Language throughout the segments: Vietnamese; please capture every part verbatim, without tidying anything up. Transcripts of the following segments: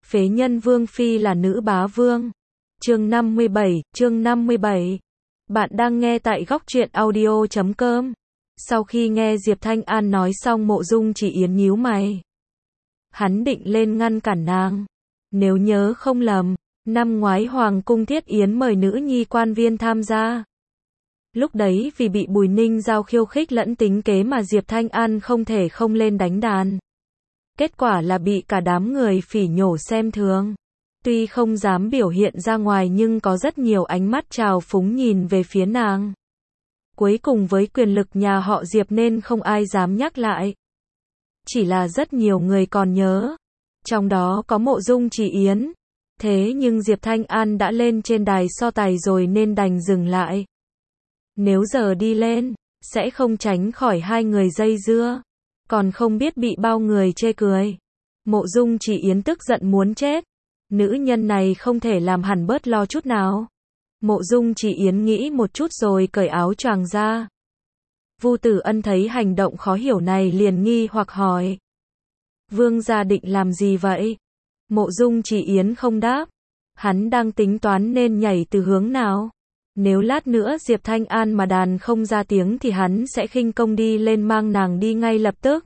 Phế nhân Vương Phi là nữ bá vương. Chương năm mươi bảy, chương năm mươi bảy. Bạn đang nghe tại góc truyện audio chấm com. Sau khi nghe Diệp Thanh An nói xong, Mộ Dung Chỉ Yến nhíu mày. Hắn định lên ngăn cản nàng. Nếu nhớ không lầm, năm ngoái Hoàng cung Thiết Yến mời nữ nhi quan viên tham gia. Lúc đấy vì bị Bùi Ninh Giao khiêu khích lẫn tính kế mà Diệp Thanh An không thể không lên đánh đàn. Kết quả là bị cả đám người phỉ nhổ xem thường. Tuy không dám biểu hiện ra ngoài nhưng có rất nhiều ánh mắt trào phúng nhìn về phía nàng. Cuối cùng với quyền lực nhà họ Diệp nên không ai dám nhắc lại. Chỉ là rất nhiều người còn nhớ. Trong đó có Mộ Dung Chỉ Yến. Thế nhưng Diệp Thanh An đã lên trên đài so tài rồi nên đành dừng lại. Nếu giờ đi lên, sẽ không tránh khỏi hai người dây dưa. Còn không biết bị bao người chê cười. Mộ Dung Chỉ Yến tức giận muốn chết. Nữ nhân này không thể làm hẳn bớt lo chút nào. Mộ Dung Chỉ Yến nghĩ một chút rồi cởi áo choàng ra. Vu Tử Ân thấy hành động khó hiểu này liền nghi hoặc hỏi. Vương gia định làm gì vậy? Mộ Dung Chỉ Yến không đáp. Hắn đang tính toán nên nhảy từ hướng nào. Nếu lát nữa Diệp Thanh An mà đàn không ra tiếng thì hắn sẽ khinh công đi lên mang nàng đi ngay lập tức.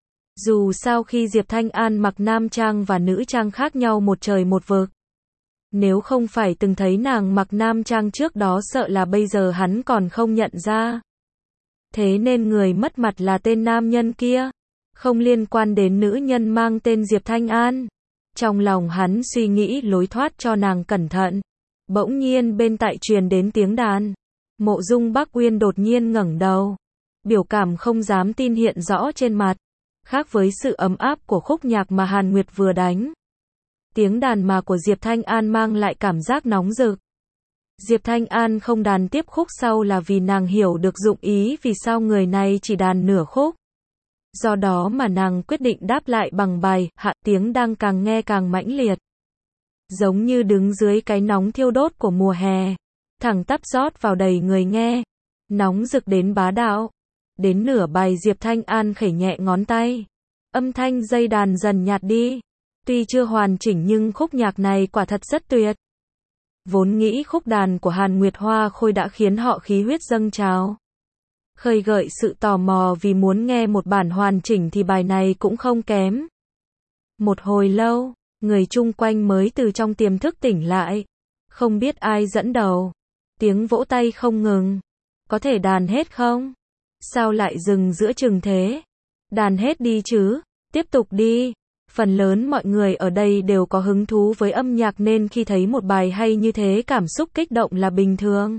Dù sao khi Diệp Thanh An mặc nam trang và nữ trang khác nhau một trời một vực. Nếu không phải từng thấy nàng mặc nam trang trước đó sợ là bây giờ hắn còn không nhận ra. Thế nên người mất mặt là tên nam nhân kia. Không liên quan đến nữ nhân mang tên Diệp Thanh An. Trong lòng hắn suy nghĩ lối thoát cho nàng cẩn thận. Bỗng nhiên bên tai truyền đến tiếng đàn. Mộ Dung Bắc Uyên đột nhiên ngẩng đầu. Biểu cảm không dám tin hiện rõ trên mặt. Khác với sự ấm áp của khúc nhạc mà Hàn Nguyệt vừa đánh. Tiếng đàn mà của Diệp Thanh An mang lại cảm giác nóng rực. Diệp Thanh An không đàn tiếp khúc sau là vì nàng hiểu được dụng ý vì sao người này chỉ đàn nửa khúc. Do đó mà nàng quyết định đáp lại bằng bài hạ, tiếng đang càng nghe càng mãnh liệt. Giống như đứng dưới cái nóng thiêu đốt của mùa hè. Thẳng tắp rót vào đầy người nghe. Nóng rực đến bá đạo. Đến nửa bài Diệp Thanh An khẩy nhẹ ngón tay. Âm thanh dây đàn dần nhạt đi. Tuy chưa hoàn chỉnh nhưng khúc nhạc này quả thật rất tuyệt. Vốn nghĩ khúc đàn của Hàn Nguyệt Hoa Khôi đã khiến họ khí huyết dâng trào. Khơi gợi sự tò mò vì muốn nghe một bản hoàn chỉnh thì bài này cũng không kém. Một hồi lâu, người chung quanh mới từ trong tiềm thức tỉnh lại. Không biết ai dẫn đầu. Tiếng vỗ tay không ngừng. Có thể đàn hết không? Sao lại dừng giữa chừng thế? Đàn hết đi chứ, tiếp tục đi. Phần lớn mọi người ở đây đều có hứng thú với âm nhạc nên khi thấy một bài hay như thế cảm xúc kích động là bình thường.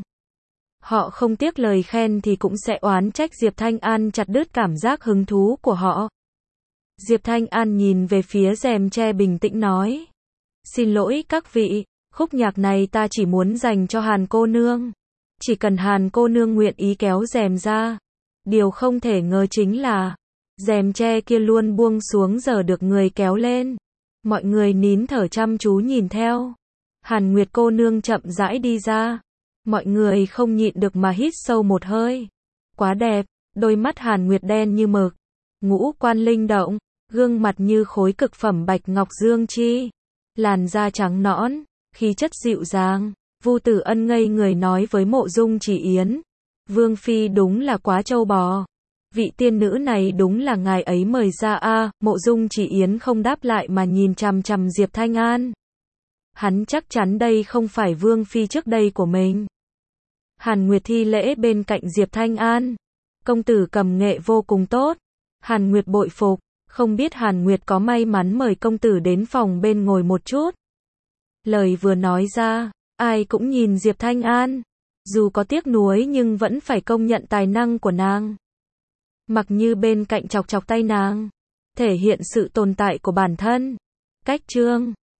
Họ không tiếc lời khen thì cũng sẽ oán trách Diệp Thanh An chặt đứt cảm giác hứng thú của họ. Diệp Thanh An nhìn về phía rèm tre bình tĩnh nói. Xin lỗi các vị, khúc nhạc này ta chỉ muốn dành cho Hàn cô nương. Chỉ cần Hàn cô nương nguyện ý kéo rèm ra. Điều không thể ngờ chính là rèm tre kia luôn buông xuống giờ được người kéo lên. Mọi người nín thở chăm chú nhìn theo. Hàn Nguyệt cô nương chậm rãi đi ra. Mọi người không nhịn được mà hít sâu một hơi. Quá đẹp, đôi mắt Hàn Nguyệt đen như mực. Ngũ quan linh động, gương mặt như khối cực phẩm bạch ngọc dương chi. Làn da trắng nõn, khí chất dịu dàng. Vu Tử Ân ngây người nói với Mộ Dung Chỉ Yến. Vương Phi đúng là quá trâu bò. Vị tiên nữ này đúng là ngài ấy mời ra a. À, Mộ Dung Chỉ Yến không đáp lại mà nhìn chằm chằm Diệp Thanh An. Hắn chắc chắn đây không phải Vương Phi trước đây của mình. Hàn Nguyệt thi lễ bên cạnh Diệp Thanh An. Công tử cầm nghệ vô cùng tốt. Hàn Nguyệt bội phục. Không biết Hàn Nguyệt có may mắn mời công tử đến phòng bên ngồi một chút. Lời vừa nói ra, ai cũng nhìn Diệp Thanh An. Dù có tiếc nuối nhưng vẫn phải công nhận tài năng của nàng. Mặc như bên cạnh chọc chọc tay nàng. Thể hiện sự tồn tại của bản thân. Cách chương